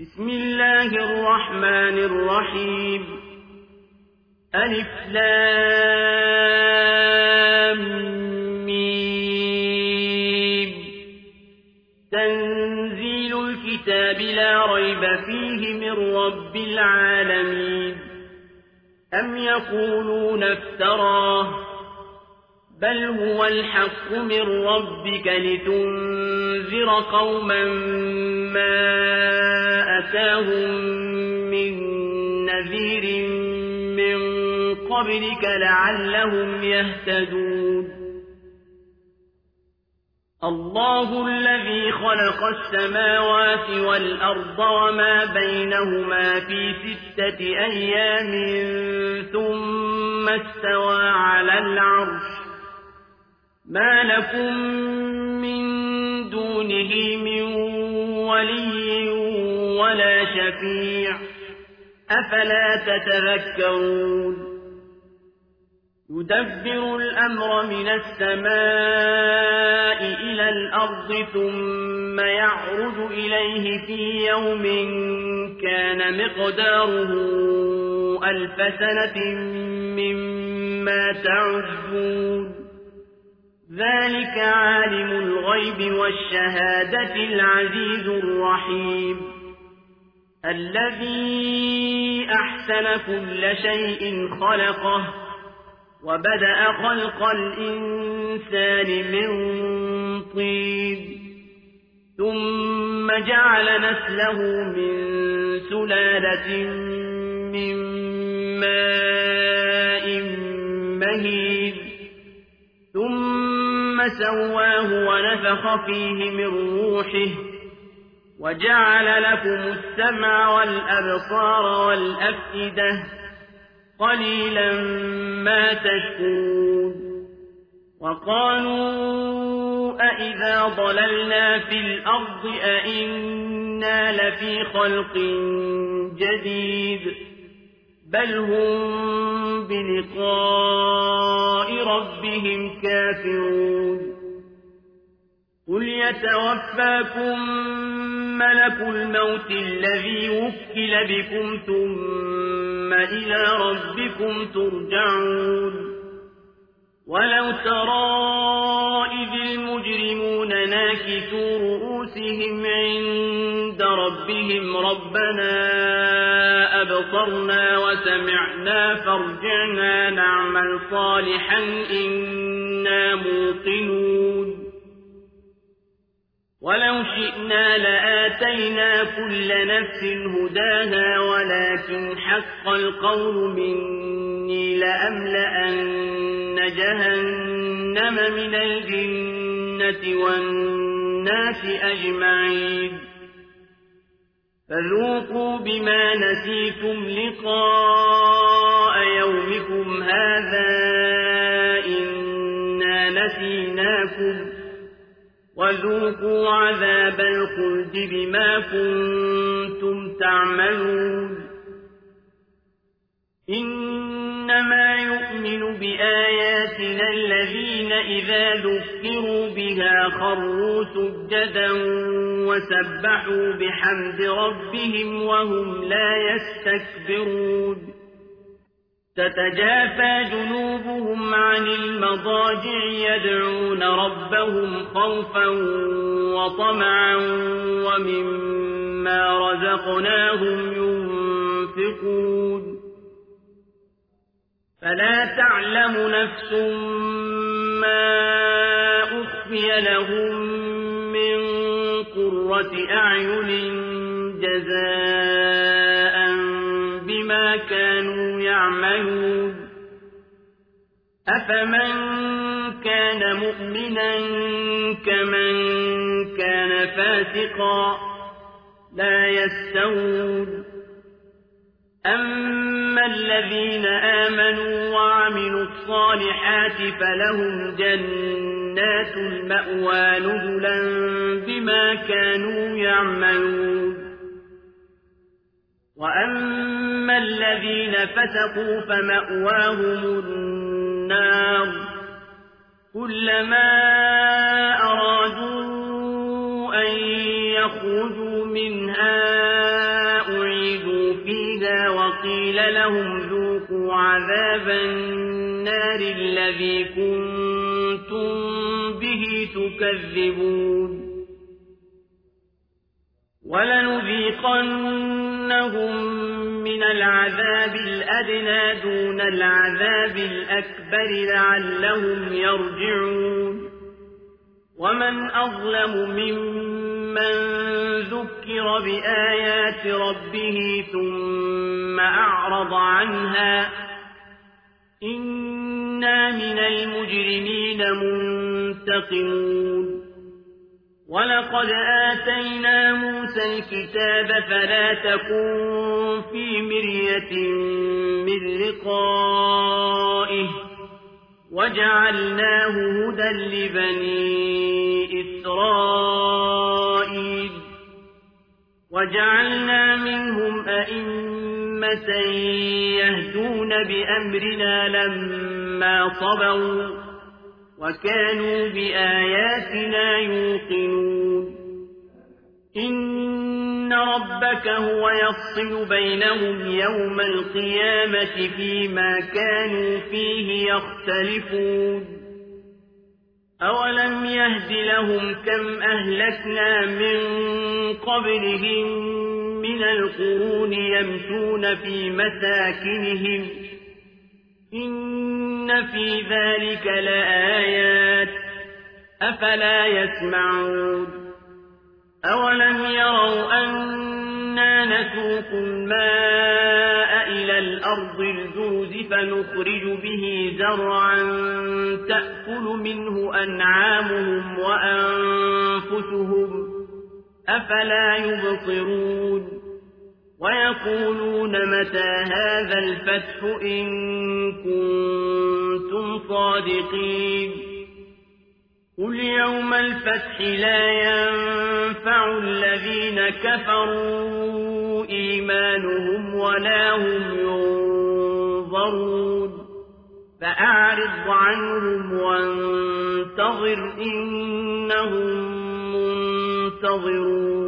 بسم الله الرحمن الرحيم ألف لام ميم تنزيل الكتاب لا ريب فيه من رب العالمين أم يقولون افتراه بل هو الحق من ربك لتنذر قوما ما أتاهم من نذير من قبلك لعلهم يهتدون الله الذي خلق السماوات والأرض وما بينهما في 6 أيام ثم استوى على العرش ما لكم من دونه من ولي ولا شفيع أفلا تتذكرون يدبر الأمر من السماء إلى الأرض ثم يعرج إليه في يوم كان مقداره 1000 سنة مما تعدون ذلك عالم الغيب والشهادة العزيز الرحيم الذي أحسن كل شيء خلقه وبدأ خلق الإنسان من طين ثم جعل نسله من سلالة من ماء مهين ثم سواه ونفخ فيه من روحه وجعل لكم السمع والأبصار والأفئدة قليلا ما تشكرون وقالوا أئذا ضللنا في الأرض أئنا لفي خلق جديد بل هم بلقاء ربهم كافرون قل يتوفاكم ملك الموت الذي وكل بكم ثم إلى ربكم ترجعون ولو ترى إذ المجرمون ناكسوا رؤوسهم عند ربهم ربنا أبصرنا وسمعنا فارجعنا نعمل صالحا إنا موقنون ولو شئنا لآتينا كل نفس هداها ولكن حق القول مني لأملأن جهنم من الجنة والناس أجمعين فذوقوا بما نسيتم لقاء يومكم هذا إنا نسيناكم وذوقوا عذاب الخلد بما كنتم تعملون إنما يؤمن بآياتنا الذين إذا ذكروا بها خروا سجدا وسبحوا بحمد ربهم وهم لا يستكبرون تتجافى جنوبهم عن المضاجع يدعون ربهم خوفا وطمعا ومما رزقناهم ينفقون فلا تعلم نفس ما أخفي لهم من قرة أعين جزاء بما كانوا يعملون أفمن كان مؤمنا كمن كان فاسقا لا يستوون أما الذين آمنوا وعملوا الصالحات فلهم جنات المأوى نزلا بما كانوا يعملون وأما الذين فسقوا فمأواهم النار كلما أرادوا أن يخرجوا منها وقيل لهم ذوقوا عذاب النار الذي كنتم به تكذبون ولنذيقنهم من العذاب الأدنى دون العذاب الأكبر لعلهم يرجعون ومن أظلم ممن ذكر بآيات ربه ثم أعرض عنها إنا من المجرمين منتقمون ولقد آتينا موسى الكتاب فلا تكن في مرية من لقائه وجعلناه هدى لبني إسرائيل وجعلنا منهم أئمة يهدون بأمرنا لما صبروا وكانوا بآياتنا يوقنون إن ربك هو يفصل بينهم يوم القيامة فيما كانوا فيه يختلفون أولم يهد لهم كم أهلكنا من قبلهم من القرون يمشون في مساكنهم إن في ذلك لآيات أفلا يسمعون أولم يروا أنا نسوق الماء إلى الأرض الجرز فنخرج به زرعا تأكل منه أنعامهم وأنفسهم أفلا يبصرون ويقولون متى هذا الفتح إن كنتم صادقين قل يوم الفتح لا ينفع الذين كفروا إيمانهم ولا هم ينظرون فأعرض عنهم وانتظر إنهم منتظرون